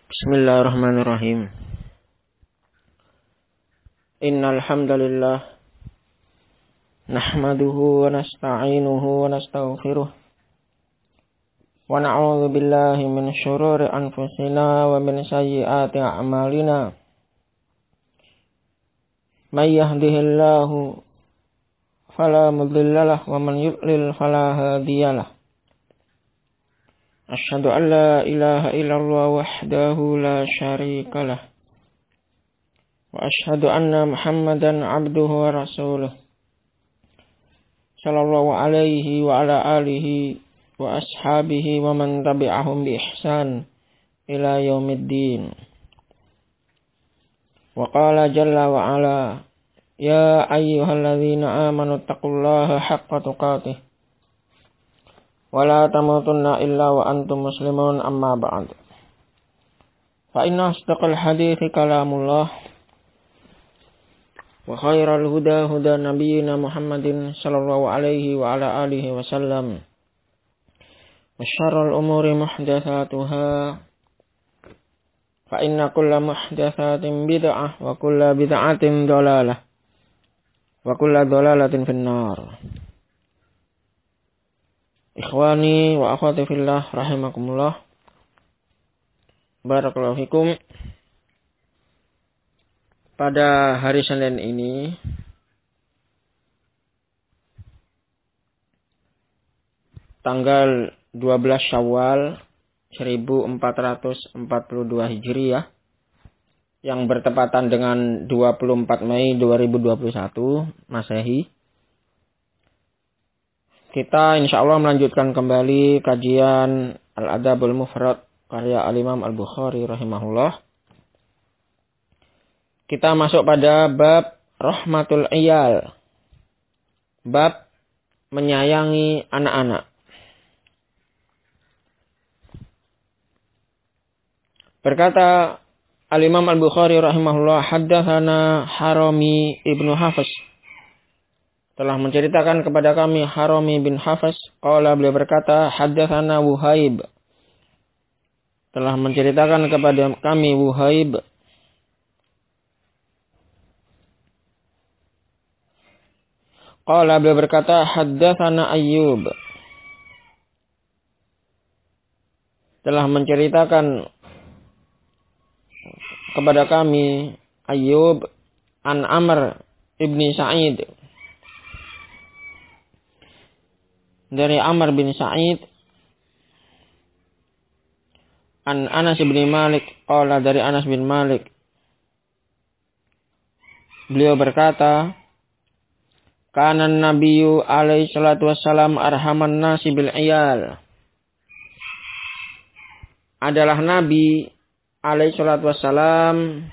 Bismillahirrahmanirrahim. Innal hamdalillah nahmaduhu wa nasta'inuhu wa nastaghfiruh wa na'udzu billahi min syururi anfusina wa min sayyiati a'malina. May yahdihillahu fala mudilla lahu wa man yudlil fala hadiyalah. Asyhadu an la ilaha illallah wahdahu la syarika lah. Wa asyhadu anna Muhammadan abduhu wa rasuluh. Sallallahu alaihi wa ala alihi wa ashabihi wa man tabi'ahum bi ihsan ila yaumiddin. Wa qala jalla wa ala ya ayyuhalladzina amanu taqullaha haqqa tuqatih wala tamutunna illa wa antum muslimun amma ba'd. Fa inna asdaqal hadithi kalamullah wa khairal huda huda nabiyyina Muhammadin sallallahu alaihi wa ala alihi wa sallam. Wa syarrul umuri muhdatsatuha fa inna kulla muhdatsatin bid'ah wa kulla bid'atin dhalalah wa kulla dhalalatin finnar. Ikhwani wa akhwati fillah rahimakumullah. Barakallahu fikum. Pada hari Senin ini tanggal 12 Syawal 1442 Hijriah yang bertepatan dengan 24 Mei 2021 Masehi, kita insyaallah melanjutkan kembali kajian Al-Adabul Mufrad karya Al-Imam Al-Bukhari rahimahullah. Kita masuk pada bab Rahmatul Iyal. Bab menyayangi anak-anak. Berkata Al-Imam Al-Bukhari rahimahullah, haddatsana Harami ibnu Hafiz, telah menceritakan kepada kami Harami bin Hafiz. Qala, beliau berkata, haddatsana Wuhaib, telah menceritakan kepada kami Wuhaib. Qala, beliau berkata, haddatsana Ayyub, telah menceritakan kepada kami Ayyub an Amr ibni Sa'id, dari Amr bin Sa'id, an Anas bin Malik, qala, dari Anas bin Malik, beliau berkata, kana nabiyyu alaihi salatu wassalam arhaman nasi bil iyal. Adalah Nabi alaihi salatu wassalam,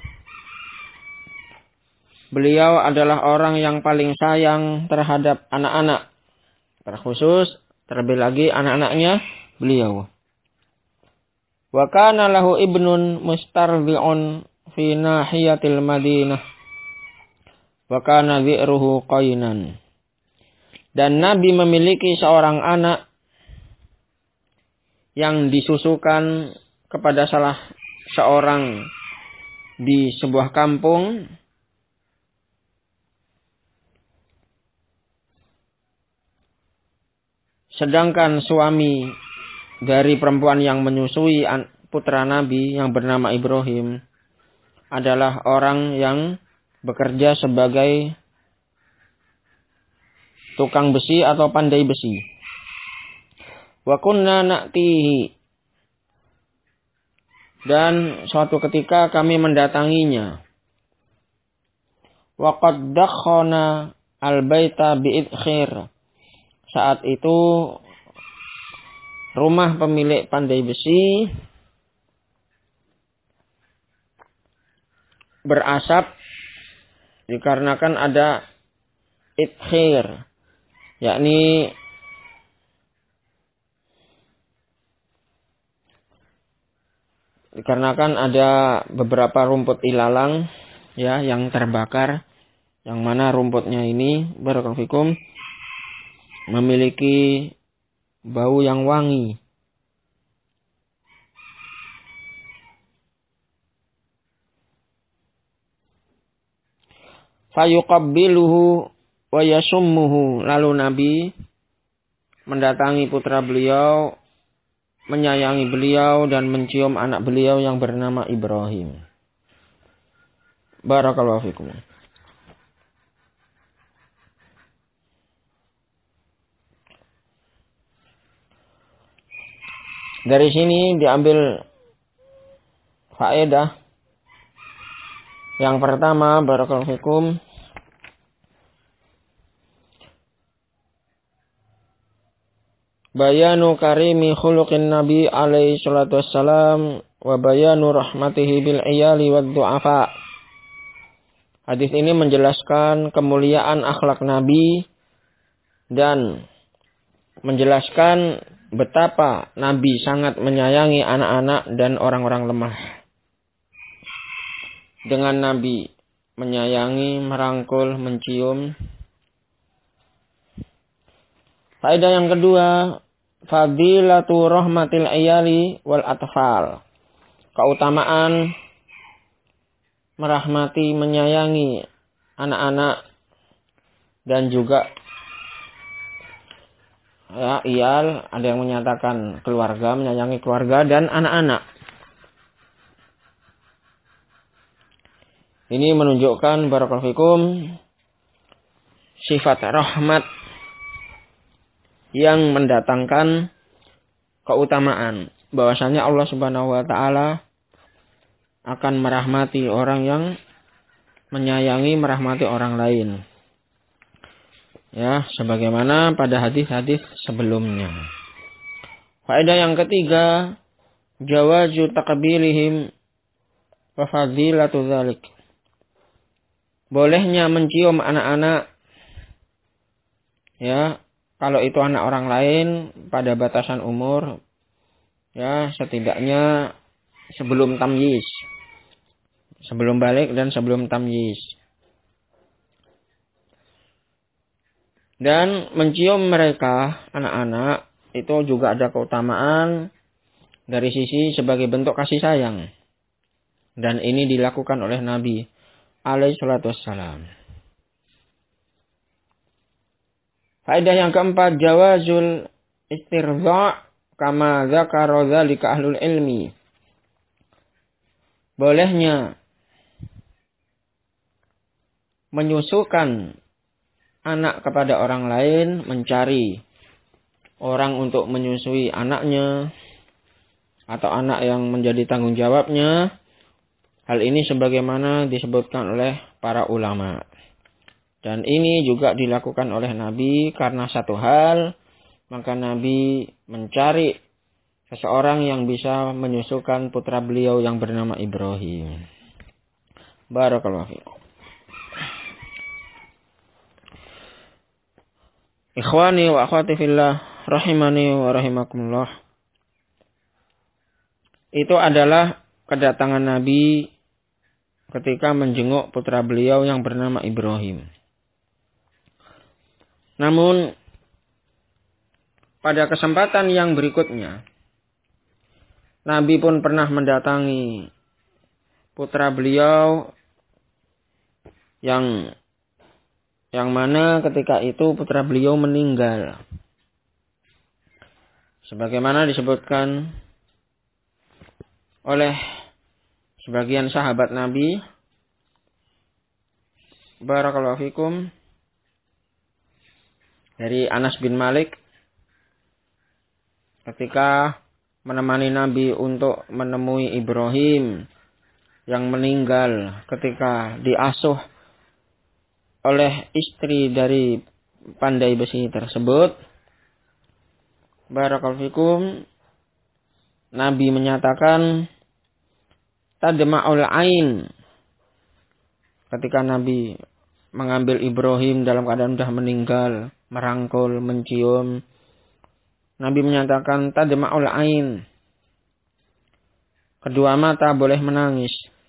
beliau adalah orang yang paling sayang terhadap anak-anak, terkhusus terlebih lagi anak-anaknya beliau. Wa kana lahu ibnun mustardi'un fi nahiyatil Madinah wa kana dhi'ruhu qainan. Dan Nabi memiliki seorang anak yang disusukan kepada salah seorang di sebuah kampung, sedangkan suami dari perempuan yang menyusui putra Nabi yang bernama Ibrahim adalah orang yang bekerja sebagai tukang besi atau pandai besi. Wa kunna na'tihi, dan suatu ketika kami mendatanginya. Wa qad dakhana al-baita bi'idkhir. Saat itu rumah pemilik pandai besi berasap dikarenakan ada idkhir, yakni dikarenakan ada beberapa rumput ilalang ya yang terbakar, yang mana rumputnya ini barakallahu fikum memiliki bau yang wangi. Fayuqabbiluhu wa yasummuhu. Lalu Nabi mendatangi putra beliau, menyayangi beliau dan mencium anak beliau yang bernama Ibrahim. Barakallahu fikum. Dari sini diambil faedah. Yang pertama, barakallahu fikum, bayanu karimi khuluqin Nabi alaihi salatu wassalam wa bayanu rahmatihi bil iyali wad du'afa. Hadis ini menjelaskan kemuliaan akhlak Nabi dan menjelaskan betapa Nabi sangat menyayangi anak-anak dan orang-orang lemah. Dengan Nabi menyayangi, merangkul, mencium. Faedah yang kedua, fadilatu rahmatil iyali wal atfal. Keutamaan merahmati, menyayangi anak-anak dan juga iyal, ada yang menyatakan keluarga, menyayangi keluarga dan anak-anak. Ini menunjukkan barakallahu fikum sifat rahmat yang mendatangkan keutamaan. Bahwasanya Allah Subhanahu wa taala akan merahmati orang yang menyayangi, merahmati orang lain. Ya, sebagaimana pada hadis-hadis sebelumnya. Faedah yang ketiga, jawazu taqbilihim wa fadilatu dzalik. Bolehnya mencium anak-anak, ya, kalau itu anak orang lain pada batasan umur, ya, setidaknya sebelum tamyiz, sebelum balik dan sebelum tamyiz. Dan mencium mereka, anak-anak, itu juga ada keutamaan dari sisi sebagai bentuk kasih sayang. Dan ini dilakukan oleh Nabi alaihi salatu wassalam. Faedah yang keempat, jawazul istirza' kama dzakara dzalika ahlul ilmi. Bolehnya menyusukan anak kepada orang lain, mencari orang untuk menyusui anaknya atau anak yang menjadi tanggung jawabnya. Hal ini sebagaimana disebutkan oleh para ulama. Dan ini juga dilakukan oleh Nabi karena satu hal, maka Nabi mencari seseorang yang bisa menyusukan putra beliau yang bernama Ibrahim. Barakallahu fiikum. Ikhwani wa akhwati fillah, rahimani wa rahimakumullah. Itu adalah kedatangan Nabi ketika menjenguk putra beliau yang bernama Ibrahim. Namun pada kesempatan yang berikutnya, Nabi pun pernah mendatangi putra beliau yang mana ketika itu putra beliau meninggal. Sebagaimana disebutkan oleh sebagian sahabat Nabi, barakallahu fikum, dari Anas bin Malik, ketika menemani Nabi untuk menemui Ibrahim yang meninggal ketika diasuh oleh istri dari pandai besi tersebut, barakallahu fikum, Nabi menyatakan tadma'ul ain. Ketika Nabi mengambil Ibrahim dalam keadaan sudah meninggal, merangkul, mencium, Nabi menyatakan tadma'ul ain. Kedua mata boleh menangis.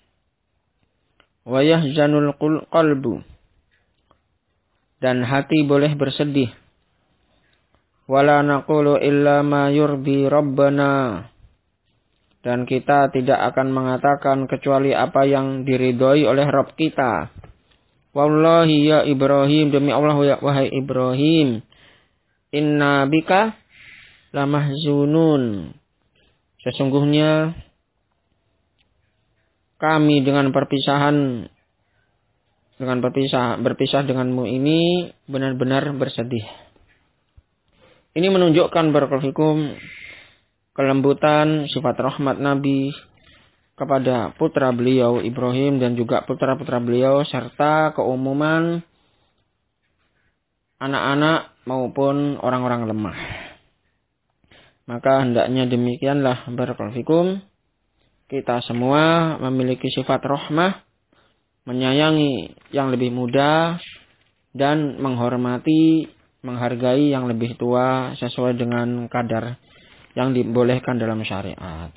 Wa yahzanul qalbu. Dan hati boleh bersedih. Wala naqulu illa ma yurdi rabbana. Dan kita tidak akan mengatakan kecuali apa yang diridhoi oleh Rabb kita. Wallahi ya Ibrahim, demi Allah ya wahai Ibrahim, inna bika lamahzunun. Sesungguhnya kami berpisah denganmu ini benar-benar bersedih. Ini menunjukkan barakallahu fikum kelembutan sifat rahmat Nabi kepada putra beliau Ibrahim dan juga putra-putra beliau serta keumuman anak-anak maupun orang-orang lemah. Maka hendaknya demikianlah barakallahu fikum kita semua memiliki sifat rahmah, menyayangi yang lebih muda dan menghargai yang lebih tua sesuai dengan kadar yang dibolehkan dalam syariat.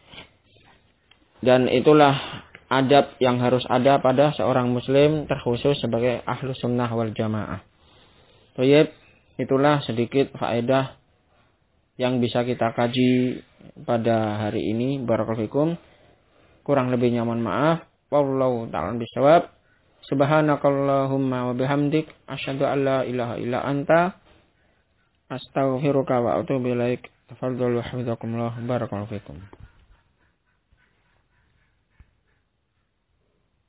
Dan itulah adab yang harus ada pada seorang muslim terkhusus sebagai ahlu sunnah wal jamaah. Baik, itulah sedikit faedah yang bisa kita kaji pada hari ini. Barakallahu fikum. Kurang lebihnya mohon maaf. Wallahu ta'ala bishawab. Subhanakallahumma wa bihamdik asyhadu an la ilaha illa anta astaghfiruka wa atubu ilaik. Tafadhalu hafizakumullah. Barakallahu fikum.